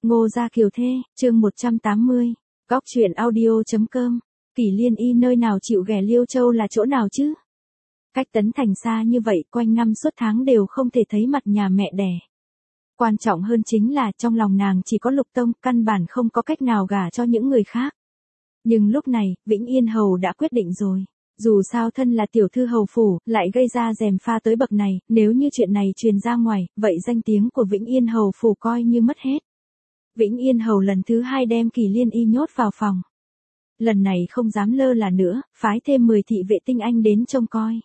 Ngô Gia Kiều Thê, chương 180, góc truyện audio.com, Kỷ Liên Y nơi nào chịu ghẻ Liêu Châu là chỗ nào chứ? Cách Tấn Thành xa như vậy, quanh năm suốt tháng đều không thể thấy mặt nhà mẹ đẻ. Quan trọng hơn chính là trong lòng nàng chỉ có Lục Tông, căn bản không có cách nào gả cho những người khác. Nhưng lúc này, Vĩnh Yên Hầu đã quyết định rồi. Dù sao thân là tiểu thư hầu phủ, lại gây ra gièm pha tới bậc này, nếu như chuyện này truyền ra ngoài, vậy danh tiếng của Vĩnh Yên Hầu phủ coi như mất hết. Vĩnh Yên Hầu lần thứ 2 đem Kỷ Liên Y nhốt vào phòng. Lần này không dám lơ là nữa, phái thêm 10 thị vệ tinh anh đến trông coi.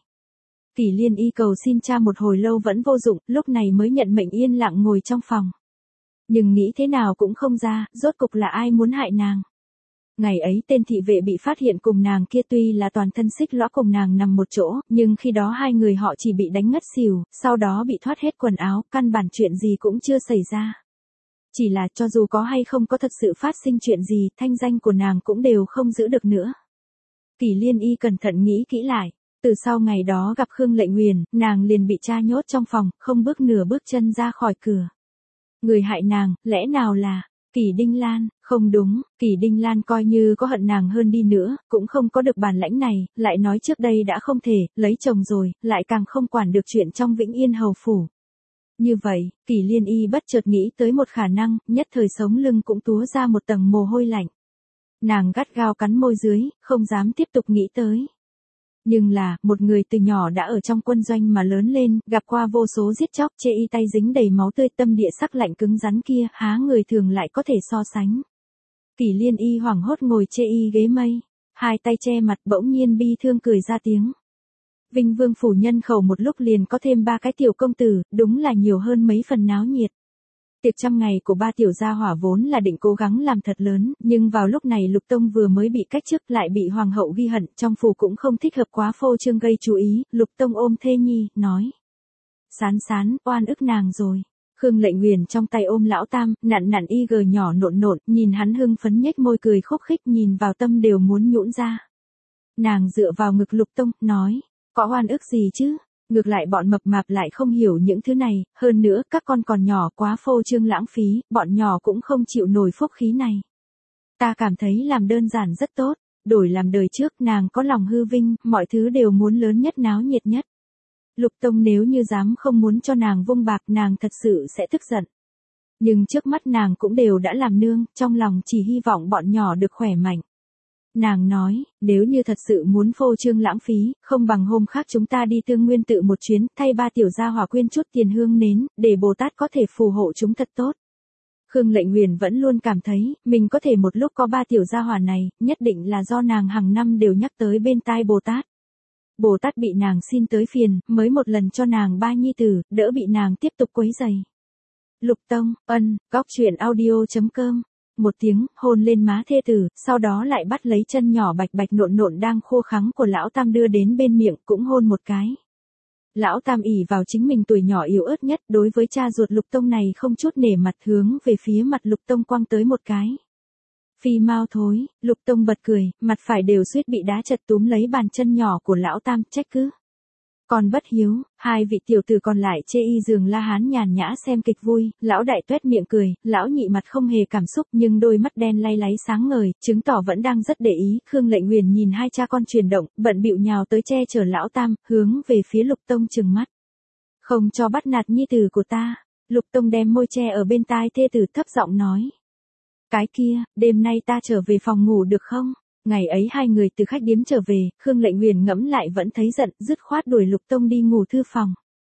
Kỷ Liên Y cầu xin cha một hồi lâu vẫn vô dụng, lúc này mới nhận mệnh yên lặng ngồi trong phòng. Nhưng nghĩ thế nào cũng không ra, rốt cục là ai muốn hại nàng. Ngày ấy tên thị vệ bị phát hiện cùng nàng kia tuy là toàn thân xích lõa cùng nàng nằm một chỗ, nhưng khi đó hai người họ chỉ bị đánh ngất xỉu, sau đó bị thoát hết quần áo, căn bản chuyện gì cũng chưa xảy ra. Chỉ là cho dù có hay không có thật sự phát sinh chuyện gì, thanh danh của nàng cũng đều không giữ được nữa. Kỷ Liên Y cẩn thận nghĩ kỹ lại, từ sau ngày đó gặp Khương Lệnh Nguyền, nàng liền bị cha nhốt trong phòng, không bước nửa bước chân ra khỏi cửa. Người hại nàng, lẽ nào là Kỷ Đinh Lan? Không đúng, Kỷ Đinh Lan coi như có hận nàng hơn đi nữa, cũng không có được bản lãnh này, lại nói trước đây đã không thể, lấy chồng rồi, lại càng không quản được chuyện trong Vĩnh Yên Hầu phủ. Như vậy, Kỷ Liên Y bất chợt nghĩ tới một khả năng, nhất thời sống lưng cũng túa ra một tầng mồ hôi lạnh. Nàng gắt gao cắn môi dưới, không dám tiếp tục nghĩ tới. Nhưng là, một người từ nhỏ đã ở trong quân doanh mà lớn lên, gặp qua vô số giết chóc, chê y tay dính đầy máu tươi, tâm địa sắc lạnh cứng rắn kia, há người thường lại có thể so sánh. Kỷ Liên Y hoảng hốt ngồi chê y ghế mây, hai tay che mặt, bỗng nhiên bi thương cười ra tiếng. Vinh Vương phủ nhân khẩu một lúc liền có thêm 3 cái tiểu công tử, đúng là nhiều hơn mấy phần náo nhiệt. Tiệc 100 ngày của 3 tiểu gia hỏa vốn là định cố gắng làm thật lớn, nhưng vào lúc này Lục Tông vừa mới bị cách chức lại bị hoàng hậu ghi hận, trong phủ cũng không thích hợp quá phô trương gây chú ý, Lục Tông ôm thê nhi, nói. Sán sán, oan ức nàng rồi. Khương Lệnh Nguyền trong tay ôm lão tam, nặn nặn y gờ nhỏ nộn nộn, nhìn hắn hưng phấn nhếch môi cười khúc khích, nhìn vào tâm đều muốn nhũn ra. Nàng dựa vào ngực Lục Tông, nói. Có oan ức gì chứ? Ngược lại bọn mập mạp lại không hiểu những thứ này, hơn nữa các con còn nhỏ quá phô trương lãng phí, bọn nhỏ cũng không chịu nổi phúc khí này. Ta cảm thấy làm đơn giản rất tốt, đổi làm đời trước nàng có lòng hư vinh, mọi thứ đều muốn lớn nhất náo nhiệt nhất. Lục Tông nếu như dám không muốn cho nàng vung bạc nàng thật sự sẽ tức giận. Nhưng trước mắt nàng cũng đều đã làm nương, trong lòng chỉ hy vọng bọn nhỏ được khỏe mạnh. Nàng nói, nếu như thật sự muốn phô trương lãng phí, không bằng hôm khác chúng ta đi Tương Nguyên tự một chuyến, thay 3 tiểu gia hỏa quyên chút tiền hương nến, để Bồ Tát có thể phù hộ chúng thật tốt. Khương Lệnh Nguyền vẫn luôn cảm thấy, mình có thể một lúc có 3 tiểu gia hỏa này, nhất định là do nàng hàng năm đều nhắc tới bên tai Bồ Tát. Bồ Tát bị nàng xin tới phiền, mới một lần cho nàng 3 nhi tử, đỡ bị nàng tiếp tục quấy rầy. Lục Tông, góc truyện audio.com. Một tiếng, hôn lên má thê tử, sau đó lại bắt lấy chân nhỏ bạch bạch nộn nộn đang khô khắng của lão tam đưa đến bên miệng, cũng hôn một cái. Lão tam ỷ vào chính mình tuổi nhỏ yếu ớt nhất, đối với cha ruột Lục Tông này không chút nể mặt, hướng về phía mặt Lục Tông quăng tới một cái. Phi mau thối, Lục Tông bật cười, mặt phải đều suýt bị đá chật, túm lấy bàn chân nhỏ của lão tam, trách cứ. Còn bất hiếu, hai vị tiểu tử còn lại chê y giường La Hán nhàn nhã xem kịch vui, lão đại tuét miệng cười, lão nhị mặt không hề cảm xúc nhưng đôi mắt đen lay láy sáng ngời, chứng tỏ vẫn đang rất để ý. Khương Lệnh Nguyền nhìn hai cha con chuyển động, bận bịu nhào tới che chở lão tam, hướng về phía Lục Tông trừng mắt. Không cho bắt nạt nhi tử của ta. Lục Tông đem môi che ở bên tai thê tử thấp giọng nói. Cái kia, đêm nay ta trở về phòng ngủ được không? Ngày ấy hai người từ khách điếm trở về, Khương Lệnh Nguyền ngẫm lại vẫn thấy giận, dứt khoát đuổi Lục Tông đi ngủ thư phòng.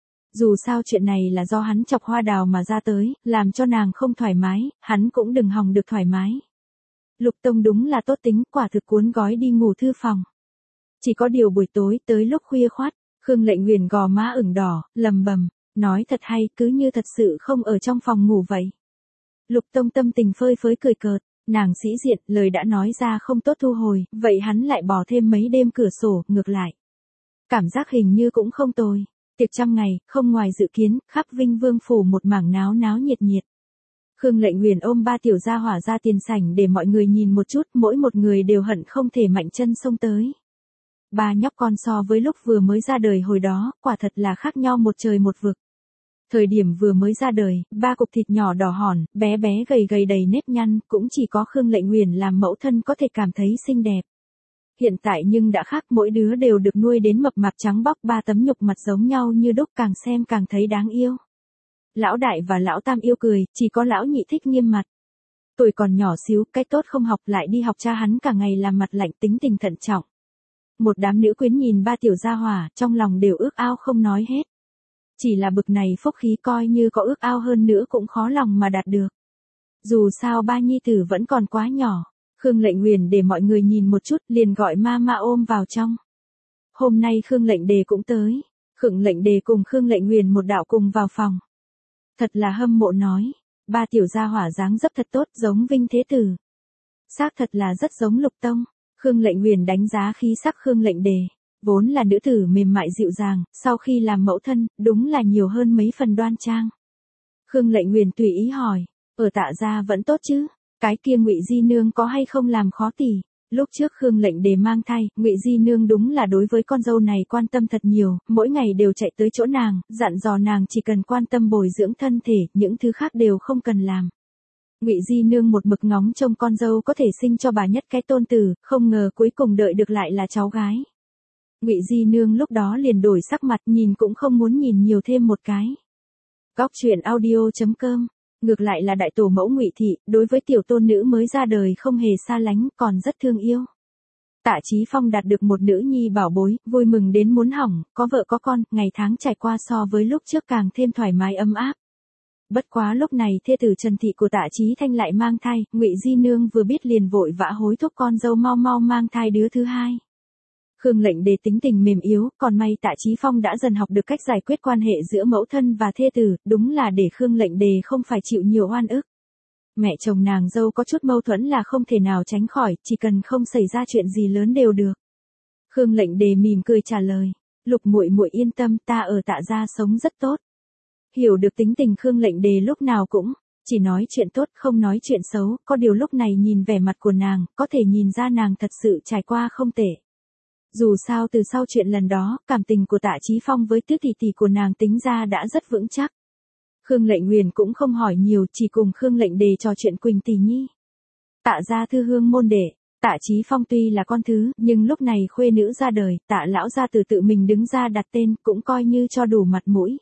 Dù sao chuyện này là do hắn chọc hoa đào mà ra tới, làm cho nàng không thoải mái, hắn cũng đừng hòng được thoải mái. Lục Tông đúng là tốt tính, quả thực cuốn gói đi ngủ thư phòng. Chỉ có điều buổi tối tới lúc khuya khoắt, Khương Lệnh Nguyền gò má ửng đỏ, lầm bầm, nói thật hay, cứ như thật sự không ở trong phòng ngủ vậy. Lục Tông tâm tình phơi phới cười cợt. Nàng sĩ diện, lời đã nói ra không tốt thu hồi, vậy hắn lại bỏ thêm mấy đêm cửa sổ, ngược lại. Cảm giác hình như cũng không tồi. Tiệc 100 ngày, không ngoài dự kiến, khắp Vinh Vương phủ một mảng náo náo nhiệt nhiệt. Khương Lệnh Nguyền ôm 3 tiểu gia hỏa ra tiền sảnh để mọi người nhìn một chút, mỗi một người đều hận không thể mạnh chân xông tới. 3 nhóc con so với lúc vừa mới ra đời hồi đó, quả thật là khác nhau một trời một vực. Thời điểm vừa mới ra đời, ba cục thịt nhỏ đỏ hòn, bé bé gầy gầy đầy nếp nhăn, cũng chỉ có Khương Lệnh Nguyền làm mẫu thân có thể cảm thấy xinh đẹp. Hiện tại nhưng đã khác, mỗi đứa đều được nuôi đến mập mạp trắng bóc, ba tấm nhục mặt giống nhau như đúc, càng xem càng thấy đáng yêu. Lão đại và lão tam yêu cười, chỉ có lão nhị thích nghiêm mặt. Tuổi còn nhỏ xíu, cái tốt không học lại đi học, cha hắn cả ngày làm mặt lạnh, tính tình thận trọng. Một đám nữ quyến nhìn ba tiểu gia hỏa, trong lòng đều ước ao không nói hết. Chỉ là bực này phúc khí coi như có ước ao hơn nữa cũng khó lòng mà đạt được. Dù sao ba nhi tử vẫn còn quá nhỏ. Khương Lệnh Nguyền để mọi người nhìn một chút, liền gọi mama ôm vào trong. Hôm nay Khương Lệnh Đề cũng tới. Khương Lệnh Đề cùng Khương Lệnh Nguyền một đạo cùng vào phòng. Thật là hâm mộ nói. Ba tiểu gia hỏa dáng dấp thật tốt, giống Vinh Thế Tử. Xác thật là rất giống Lục Tông. Khương Lệnh Nguyền đánh giá khí sắc Khương Lệnh Đề. Vốn là nữ tử mềm mại dịu dàng, sau khi làm mẫu thân, đúng là nhiều hơn mấy phần đoan trang. Khương Lệnh Nguyền tùy ý hỏi, ở Tạ gia vẫn tốt chứ? Cái kia Ngụy Di nương có hay không làm khó tỷ? Lúc trước Khương Lệnh Đề mang thai, Ngụy Di nương đúng là đối với con dâu này quan tâm thật nhiều, mỗi ngày đều chạy tới chỗ nàng, dặn dò nàng chỉ cần quan tâm bồi dưỡng thân thể, những thứ khác đều không cần làm. Ngụy Di nương một mực ngóng trông con dâu có thể sinh cho bà nhất cái tôn tử, không ngờ cuối cùng đợi được lại là cháu gái. Ngụy Di nương lúc đó liền đổi sắc mặt, nhìn cũng không muốn nhìn nhiều thêm một cái. Góc truyện audio.com. Ngược lại là đại tổ mẫu Ngụy thị, đối với tiểu tôn nữ mới ra đời không hề xa lánh, còn rất thương yêu. Tạ Chí Phong đạt được một nữ nhi bảo bối, vui mừng đến muốn hỏng, có vợ có con, ngày tháng trải qua so với lúc trước càng thêm thoải mái ấm áp. Bất quá lúc này thê tử Trần thị của Tạ Chí Thanh lại mang thai, Ngụy Di nương vừa biết liền vội vã hối thúc con dâu mau mau mang thai đứa thứ hai. Khương Lệnh Đề tính tình mềm yếu, còn may Tạ Chí Phong đã dần học được cách giải quyết quan hệ giữa mẫu thân và thê tử, đúng là để Khương Lệnh Đề không phải chịu nhiều oan ức. Mẹ chồng nàng dâu có chút mâu thuẫn là không thể nào tránh khỏi, chỉ cần không xảy ra chuyện gì lớn đều được. Khương Lệnh Đề mỉm cười trả lời, Lục muội muội yên tâm, ta ở Tạ gia sống rất tốt. Hiểu được tính tình Khương Lệnh Đề lúc nào cũng chỉ nói chuyện tốt không nói chuyện xấu, có điều lúc này nhìn vẻ mặt của nàng, có thể nhìn ra nàng thật sự trải qua không tệ. Dù sao từ sau chuyện lần đó, cảm tình của Tạ Chí Phong với tứ tỷ tỷ của nàng tính ra đã rất vững chắc. Khương Lệnh Nguyền cũng không hỏi nhiều, chỉ cùng Khương Lệnh Đề trò chuyện Quỳnh tỷ nhi. Tạ gia thư hương môn đệ, Tạ Chí Phong tuy là con thứ, nhưng lúc này khuê nữ ra đời, Tạ lão gia từ tự mình đứng ra đặt tên, cũng coi như cho đủ mặt mũi.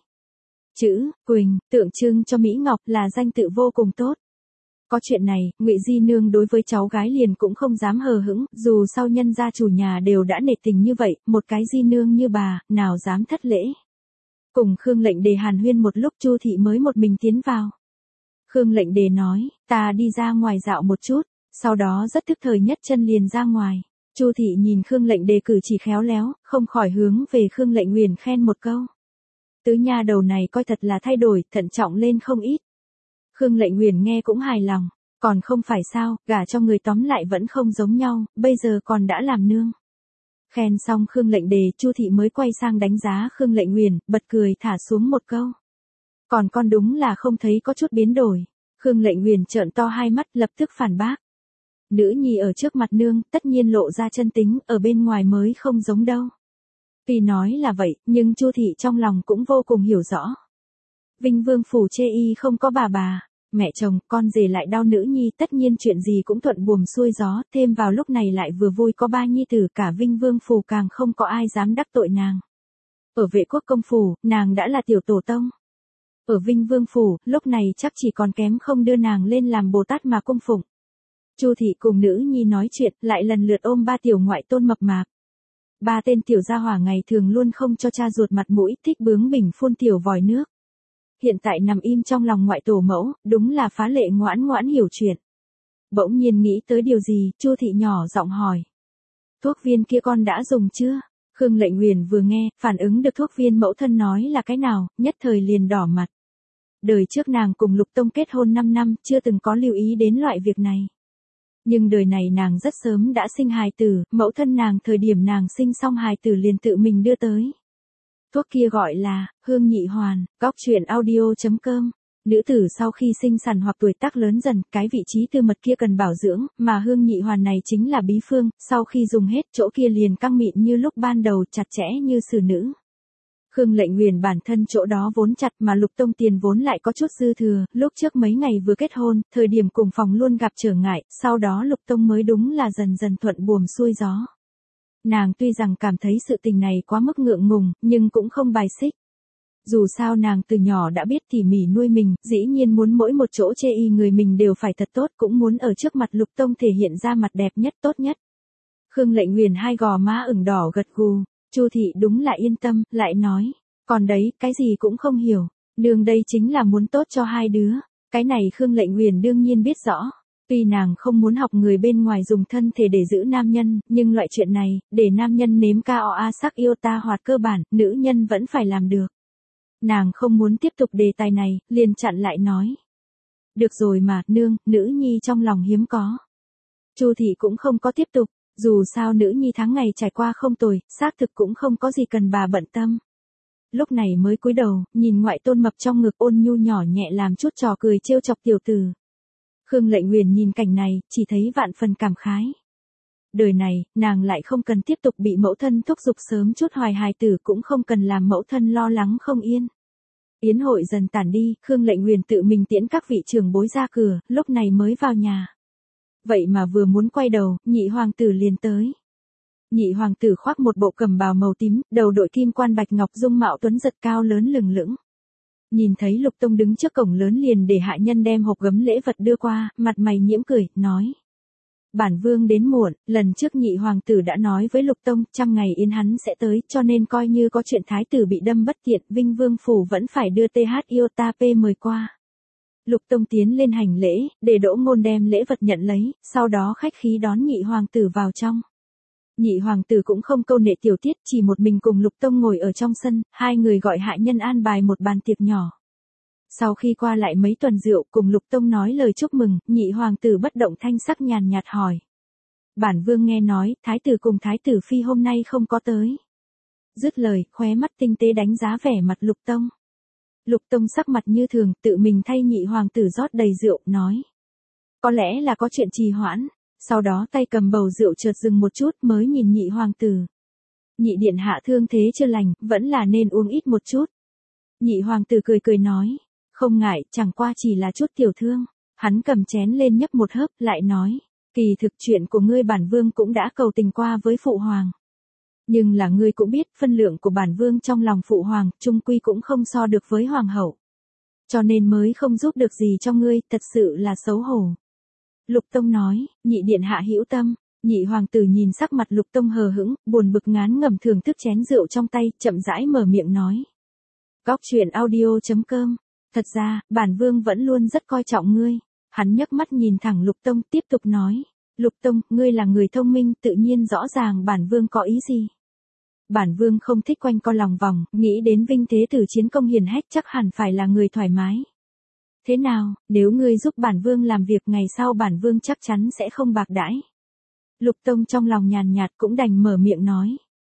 Chữ Quỳnh tượng trưng cho Mỹ Ngọc, là danh tự vô cùng tốt. Có chuyện này, Ngụy Di nương đối với cháu gái liền cũng không dám hờ hững, dù sau nhân gia chủ nhà đều đã nể tình như vậy, một cái Di nương như bà, nào dám thất lễ. Cùng Khương Lệnh Đề hàn huyên một lúc, Chu thị mới một mình tiến vào. Khương Lệnh Đề nói, ta đi ra ngoài dạo một chút, sau đó rất thức thời nhất chân liền ra ngoài. Chu thị nhìn Khương Lệnh Đề cử chỉ khéo léo, không khỏi hướng về Khương Lệnh Nguyền khen một câu. Tứ nha đầu này coi thật là thay đổi, thận trọng lên không ít. Khương Lệnh Nguyền nghe cũng hài lòng, còn không phải sao, gả cho người tóm lại vẫn không giống nhau, bây giờ còn đã làm nương. Khen xong Khương Lệnh Đề, Chu thị mới quay sang đánh giá Khương Lệnh Nguyền, bật cười thả xuống một câu. Còn con đúng là không thấy có chút biến đổi. Khương Lệnh Nguyền trợn to hai mắt, lập tức phản bác. Nữ nhi ở trước mặt nương, tất nhiên lộ ra chân tính, ở bên ngoài mới không giống đâu. Tuy nói là vậy, nhưng Chu thị trong lòng cũng vô cùng hiểu rõ. Vinh Vương phủ chê y không có bà, mẹ chồng, con rể lại đau nữ nhi, tất nhiên chuyện gì cũng thuận buồm xuôi gió, thêm vào lúc này lại vừa vui có ba nhi tử, cả Vinh Vương phủ càng không có ai dám đắc tội nàng. Ở Vệ Quốc công phủ, nàng đã là tiểu tổ tông. Ở Vinh Vương phủ, lúc này chắc chỉ còn kém không đưa nàng lên làm Bồ Tát mà cung phụng. Chu thị cùng nữ nhi nói chuyện, lại lần lượt ôm ba tiểu ngoại tôn mập mạp. Ba tên tiểu gia hỏa ngày thường luôn không cho cha ruột mặt mũi, thích bướng bỉnh phun tiểu vòi nước. Hiện tại nằm im trong lòng ngoại tổ mẫu, đúng là phá lệ ngoãn ngoãn hiểu chuyện. Bỗng nhiên nghĩ tới điều gì, Chu thị nhỏ giọng hỏi. Thuốc viên kia con đã dùng chưa? Khương Lệnh Nguyền vừa nghe, phản ứng được thuốc viên mẫu thân nói là cái nào, nhất thời liền đỏ mặt. Đời trước nàng cùng Lục Tông kết hôn 5 năm, chưa từng có lưu ý đến loại việc này. Nhưng đời này nàng rất sớm đã sinh hài tử, mẫu thân nàng thời điểm nàng sinh xong hài tử liền tự mình đưa tới. Thuốc kia gọi là Hương Nhị Hoàn. Góc truyện audio.com. Nữ tử sau khi sinh sản hoặc tuổi tác lớn dần, cái vị trí tư mật kia cần bảo dưỡng, mà Hương Nhị Hoàn này chính là bí phương, sau khi dùng hết, chỗ kia liền căng mịn như lúc ban đầu, chặt chẽ như xử nữ. Khương Lệnh Uyển bản thân chỗ đó vốn chặt mà Lục Tông tiền vốn lại có chút dư thừa, lúc trước mấy ngày vừa kết hôn, thời điểm cùng phòng luôn gặp trở ngại, sau đó Lục Tông mới đúng là dần dần thuận buồm xuôi gió. Nàng tuy rằng cảm thấy sự tình này quá mức ngượng ngùng, nhưng cũng không bài xích. Dù sao nàng từ nhỏ đã biết tỉ mỉ nuôi mình, dĩ nhiên muốn mỗi một chỗ chê y người mình đều phải thật tốt, cũng muốn ở trước mặt Lục Tông thể hiện ra mặt đẹp nhất tốt nhất. Khương Lệnh Uyển hai gò má ửng đỏ gật gù, Chu thị đúng là yên tâm, lại nói, còn đấy, cái gì cũng không hiểu, nương đây chính là muốn tốt cho hai đứa. Cái này Khương Lệnh Uyển đương nhiên biết rõ. Tuy nàng không muốn học người bên ngoài dùng thân thể để giữ nam nhân, nhưng loại chuyện này, để nam nhân nếm KOA sắc yêu ta hoạt cơ bản, nữ nhân vẫn phải làm được. Nàng không muốn tiếp tục đề tài này, liền chặn lại nói. Được rồi mà, nương, nữ nhi trong lòng hiếm có. Chu thị cũng không có tiếp tục, dù sao nữ nhi tháng ngày trải qua không tồi, xác thực cũng không có gì cần bà bận tâm. Lúc này mới cúi đầu, nhìn ngoại tôn mập trong ngực ôn nhu nhỏ nhẹ làm chút trò cười trêu chọc tiểu tử. Khương Lệnh Uyển nhìn cảnh này, chỉ thấy vạn phần cảm khái. Đời này, nàng lại không cần tiếp tục bị mẫu thân thúc giục sớm chút hoài hài tử, cũng không cần làm mẫu thân lo lắng không yên. Yến hội dần tản đi, Khương Lệnh Uyển tự mình tiễn các vị trưởng bối ra cửa, lúc này mới vào nhà. Vậy mà vừa muốn quay đầu, nhị hoàng tử liền tới. Nhị hoàng tử khoác một bộ cẩm bào màu tím, đầu đội kim quan bạch ngọc, dung mạo tuấn giật cao lớn lừng lững. Nhìn thấy Lục Tông đứng trước cổng lớn liền để hạ nhân đem hộp gấm lễ vật đưa qua, mặt mày nhiễm cười, nói. Bản vương đến muộn, lần trước nhị hoàng tử đã nói với Lục Tông, 100 ngày yến hắn sẽ tới, cho nên coi như có chuyện thái tử bị đâm bất tiện, Vinh Vương phủ vẫn phải đưa TH Iota P mời qua. Lục Tông tiến lên hành lễ, để Đỗ Ngôn đem lễ vật nhận lấy, sau đó khách khí đón nhị hoàng tử vào trong. Nhị hoàng tử cũng không câu nệ tiểu tiết, chỉ một mình cùng Lục Tông ngồi ở trong sân, hai người gọi hạ nhân an bài một bàn tiệc nhỏ. Sau khi qua lại mấy tuần rượu, cùng Lục Tông nói lời chúc mừng, nhị hoàng tử bất động thanh sắc nhàn nhạt hỏi. Bản vương nghe nói, thái tử cùng thái tử phi hôm nay không có tới. Dứt lời, khóe mắt tinh tế đánh giá vẻ mặt Lục Tông. Lục Tông sắc mặt như thường, tự mình thay nhị hoàng tử rót đầy rượu, nói. Có lẽ là có chuyện trì hoãn. Sau đó tay cầm bầu rượu chợt dừng một chút mới nhìn nhị hoàng tử. Nhị điện hạ thương thế chưa lành, vẫn là nên uống ít một chút. Nhị hoàng tử cười cười nói. Không ngại, chẳng qua chỉ là chút tiểu thương. Hắn cầm chén lên nhấp một hớp, lại nói. Kỳ thực chuyện của ngươi bản vương cũng đã cầu tình qua với phụ hoàng. Nhưng là ngươi cũng biết, phân lượng của bản vương trong lòng phụ hoàng, chung quy cũng không so được với hoàng hậu. Cho nên mới không giúp được gì cho ngươi, thật sự là xấu hổ. Lục Tông nói, nhị điện hạ hữu tâm. Nhị hoàng tử nhìn sắc mặt Lục Tông hờ hững, buồn bực ngán ngẩm thưởng thức chén rượu trong tay, chậm rãi mở miệng nói. Góc truyện audio.com. Thật ra, bản vương vẫn luôn rất coi trọng ngươi. Hắn nhấc mắt nhìn thẳng Lục Tông, tiếp tục nói. Lục Tông, ngươi là người thông minh, tự nhiên rõ ràng bản vương có ý gì. Bản vương không thích quanh co lòng vòng, nghĩ đến Vinh Thế Tử chiến công hiển hách chắc hẳn phải là người thoải mái. Thế nào, nếu ngươi giúp bản vương làm việc ngày sau bản vương chắc chắn sẽ không bạc đãi. Lục Tông trong lòng nhàn nhạt cũng đành mở miệng nói.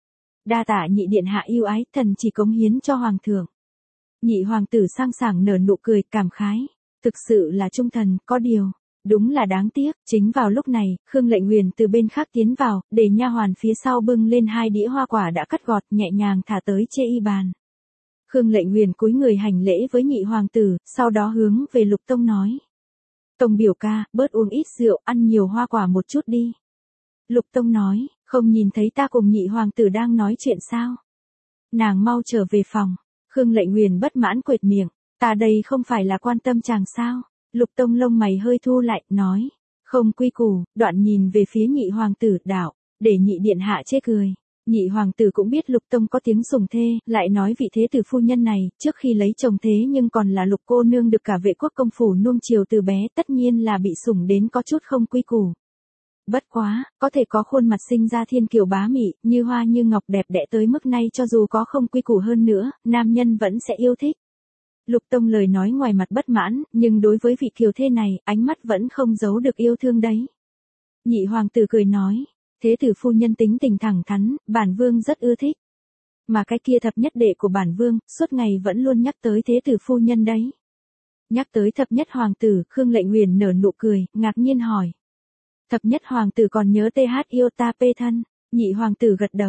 Đa tạ nhị điện hạ yêu ái, thần chỉ cống hiến cho hoàng thượng. Nhị hoàng tử sang sảng nở nụ cười, cảm khái. Thực sự là trung thần, có điều. Đúng là đáng tiếc, chính vào lúc này, Khương Lệnh Uyển từ bên khác tiến vào, để nha hoàn phía sau bưng lên 2 đĩa hoa quả đã cắt gọt nhẹ nhàng thả tới chê y bàn. Khương Lệnh Uyển cúi người hành lễ với nhị hoàng tử, sau đó hướng về Lục Tông nói. Tông biểu ca, bớt uống ít rượu, ăn nhiều hoa quả một chút đi. Lục Tông nói, không nhìn thấy ta cùng nhị hoàng tử đang nói chuyện sao? Nàng mau trở về phòng. Khương Lệnh Uyển bất mãn quệt miệng, ta đây không phải là quan tâm chàng sao? Lục Tông lông mày hơi thu lại, nói. Không quy củ, đoạn nhìn về phía nhị hoàng tử, đạo, để nhị điện hạ chê cười. Nhị hoàng tử cũng biết Lục Tông có tiếng sủng thê, lại nói vị thế tử phu nhân này, trước khi lấy chồng thế nhưng còn là Lục cô nương được cả vệ quốc công phủ nuông chiều từ bé, tất nhiên là bị sủng đến có chút không quy củ. Bất quá, có thể có khuôn mặt sinh ra thiên kiều bá mị, như hoa như ngọc đẹp đẽ tới mức này cho dù có không quy củ hơn nữa, nam nhân vẫn sẽ yêu thích. Lục Tông lời nói ngoài mặt bất mãn, nhưng đối với vị kiều thê này, ánh mắt vẫn không giấu được yêu thương đấy. Nhị hoàng tử cười nói, thế tử phu nhân tính tình thẳng thắn, bản vương rất ưa thích. Mà cái kia thập nhất đệ của bản vương, suốt ngày vẫn luôn nhắc tới thế tử phu nhân đấy. Nhắc tới thập nhất hoàng tử, Khương Lệnh Uyển nở nụ cười, ngạc nhiên hỏi. Thập nhất hoàng tử còn nhớ TH Iota P thân, nhị hoàng tử gật đầu.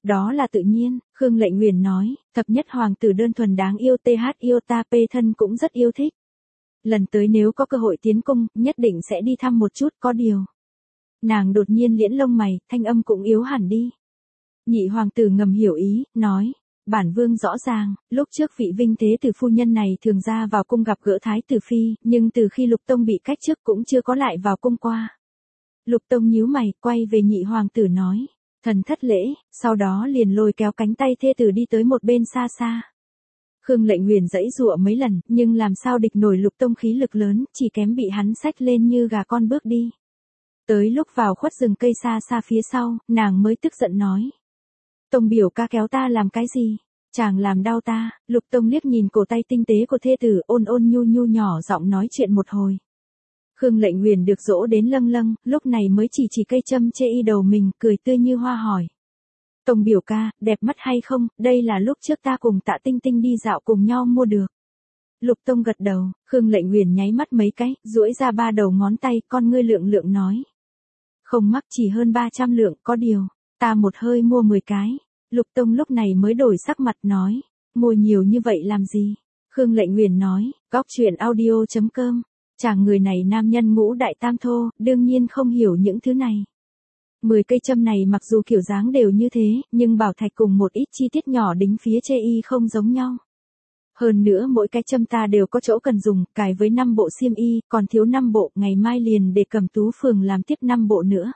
Đó là tự nhiên, Khương Lệnh Nguyền nói, thập nhất hoàng tử đơn thuần đáng yêu yêu ta thân cũng rất yêu thích. Lần tới nếu có cơ hội tiến cung, nhất định sẽ đi thăm một chút, có điều. Nàng đột nhiên liễn lông mày, thanh âm cũng yếu hẳn đi. Nhị hoàng tử ngầm hiểu ý, nói, bản vương rõ ràng, lúc trước vị vinh thế tử phu nhân này thường ra vào cung gặp gỡ thái tử phi, nhưng từ khi Lục Tông bị cách chức cũng chưa có lại vào cung qua. Lục Tông nhíu mày, quay về nhị hoàng tử nói, thần thất lễ, sau đó liền lôi kéo cánh tay thê tử đi tới một bên xa xa. Khương Lệnh Nguyền giãy giụa mấy lần, nhưng làm sao địch nổi Lục Tông khí lực lớn, chỉ kém bị hắn xách lên như gà con bước đi. Tới lúc vào khuất rừng cây xa xa phía sau, nàng mới tức giận nói. Tông biểu ca kéo ta làm cái gì? Chàng làm đau ta. Lục Tông liếc nhìn cổ tay tinh tế của thê tử, ôn nhu nhu nhỏ giọng nói chuyện một hồi. Khương Lệnh Nguyền được dỗ đến lâng lâng, lúc này mới chỉ cây châm chê y đầu mình, cười tươi như hoa hỏi. Tông biểu ca, đẹp mắt hay không? Đây là lúc trước ta cùng Tạ Tinh Tinh đi dạo cùng nhau mua được. Lục Tông gật đầu, Khương Lệnh Nguyền nháy mắt mấy cái, duỗi ra 3 đầu ngón tay, con ngươi lượng lượng nói. Không mắc, chỉ hơn 300 lượng, có điều, ta một hơi mua 10 cái. Lục Tông lúc này mới đổi sắc mặt nói, mua nhiều như vậy làm gì? Khương Lệnh Nguyền nói, góc truyện audio.com, chàng người này nam nhân ngũ đại tam thô, đương nhiên không hiểu những thứ này. 10 cây châm này mặc dù kiểu dáng đều như thế, nhưng bảo thạch cùng một ít chi tiết nhỏ đính phía chê y không giống nhau. Hơn nữa mỗi cái châm ta đều có chỗ cần dùng, cài với 5 bộ xiêm y, còn thiếu 5 bộ, ngày mai liền để Cẩm Tú phường làm tiếp 5 bộ nữa.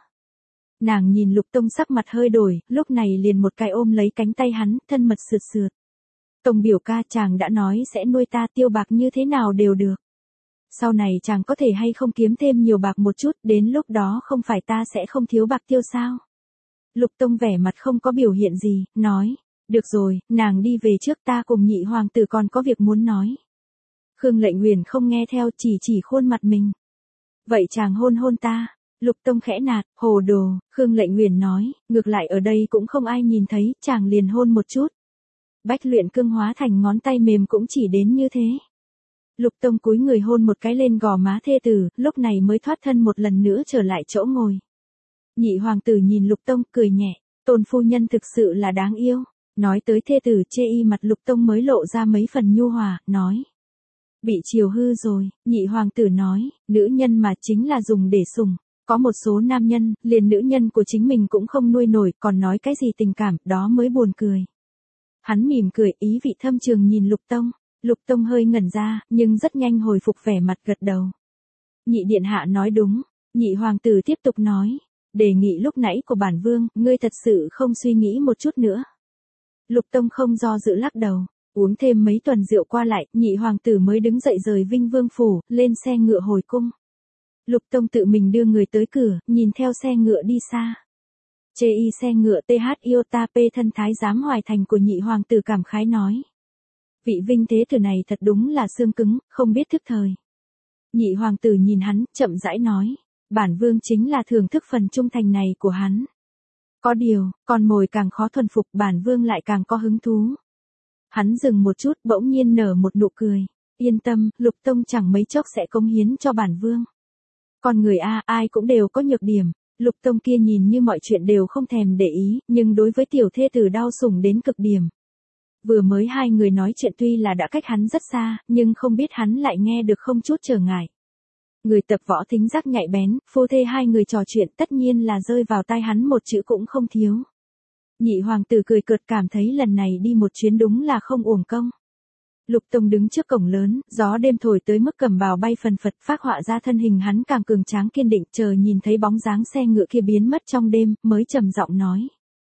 Nàng nhìn Lục Tông sắc mặt hơi đổi, lúc này liền một cái ôm lấy cánh tay hắn, thân mật sượt sượt. Tông biểu ca, chàng đã nói sẽ nuôi ta, tiêu bạc như thế nào đều được. Sau này chàng có thể hay không kiếm thêm nhiều bạc một chút, đến lúc đó không phải ta sẽ không thiếu bạc tiêu sao? Lục Tông vẻ mặt không có biểu hiện gì, nói, được rồi, nàng đi về trước, ta cùng nhị hoàng tử còn có việc muốn nói. Khương Lệnh Nguyền không nghe theo, chỉ khuôn mặt mình. Vậy chàng hôn hôn ta. Lục Tông khẽ nạt, hồ đồ, Khương Lệnh Nguyền nói, ngược lại ở đây cũng không ai nhìn thấy, chàng liền hôn một chút. Bách luyện cương hóa thành ngón tay mềm cũng chỉ đến như thế. Lục Tông cúi người hôn một cái lên gò má thê tử, lúc này mới thoát thân một lần nữa trở lại chỗ ngồi. Nhị hoàng tử nhìn Lục Tông, cười nhẹ, Tôn phu nhân thực sự là đáng yêu. Nói tới thê tử chê y mặt Lục Tông mới lộ ra mấy phần nhu hòa, nói. Bị chiều hư rồi, nhị hoàng tử nói, nữ nhân mà chính là dùng để sủng. Có một số nam nhân, liền nữ nhân của chính mình cũng không nuôi nổi, còn nói cái gì tình cảm, đó mới buồn cười. Hắn mỉm cười, ý vị thâm trường nhìn Lục Tông. Lục Tông hơi ngẩn ra, nhưng rất nhanh hồi phục vẻ mặt gật đầu. Nhị điện hạ nói đúng, nhị hoàng tử tiếp tục nói. Đề nghị lúc nãy của bản vương, ngươi thật sự không suy nghĩ một chút nữa. Lục Tông không do dự lắc đầu. Uống thêm mấy tuần rượu qua lại, nhị hoàng tử mới đứng dậy rời Vinh Vương phủ, lên xe ngựa hồi cung. Lục Tông tự mình đưa người tới cửa, nhìn theo xe ngựa đi xa. Chê y xe ngựa yêu ta thân thái giám Hoài Thành của nhị hoàng tử cảm khái nói. Vị vinh thế tử này thật đúng là xương cứng, không biết thức thời. Nhị hoàng tử nhìn hắn, chậm rãi nói. Bản vương chính là thưởng thức phần trung thành này của hắn. Có điều, con mồi càng khó thuần phục, bản vương lại càng có hứng thú. Hắn dừng một chút, bỗng nhiên nở một nụ cười. Yên tâm, Lục Tông chẳng mấy chốc sẽ cống hiến cho bản vương. Con người ai cũng đều có nhược điểm. Lục Tông kia nhìn như mọi chuyện đều không thèm để ý, nhưng đối với tiểu thê tử đau sủng đến cực điểm. Vừa mới hai người nói chuyện tuy là đã cách hắn rất xa, nhưng không biết hắn lại nghe được không chút trở ngại. Người tập võ thính giác nhạy bén, phu thê hai người trò chuyện tất nhiên là rơi vào tai hắn một chữ cũng không thiếu. Nhị hoàng tử cười cợt cảm thấy lần này đi một chuyến đúng là không uổng công. Lục Tông đứng trước cổng lớn, gió đêm thổi tới mức cẩm bào bay phần phật, phác họa ra thân hình hắn càng cường tráng kiên định, chờ nhìn thấy bóng dáng xe ngựa kia biến mất trong đêm, mới trầm giọng nói.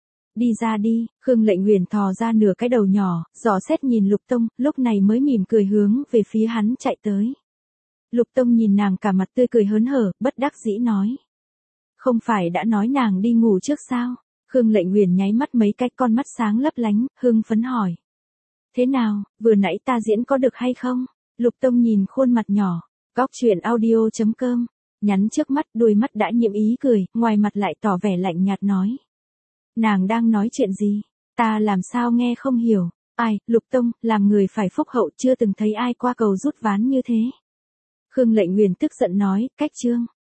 Đi ra đi, Khương Lệnh Nguyền thò ra nửa cái đầu nhỏ, dò xét nhìn Lục Tông, lúc này mới mỉm cười hướng về phía hắn chạy tới. Lục Tông nhìn nàng cả mặt tươi cười hớn hở, bất đắc dĩ nói. Không phải đã nói nàng đi ngủ trước sao? Khương Lệnh Nguyền nháy mắt mấy cái, con mắt sáng lấp lánh, hưng phấn hỏi. Thế nào, vừa nãy ta diễn có được hay không? Lục Tông nhìn khuôn mặt nhỏ, góc truyện audio.com, nhắn trước mắt, đôi mắt đã nhiễm ý cười, ngoài mặt lại tỏ vẻ lạnh nhạt nói. Nàng đang nói chuyện gì? Ta làm sao nghe không hiểu? Ai, Lục Tông, làm người phải phúc hậu, chưa từng thấy ai qua cầu rút ván như thế. Khương Lệnh Nguyền tức giận nói, cách chương.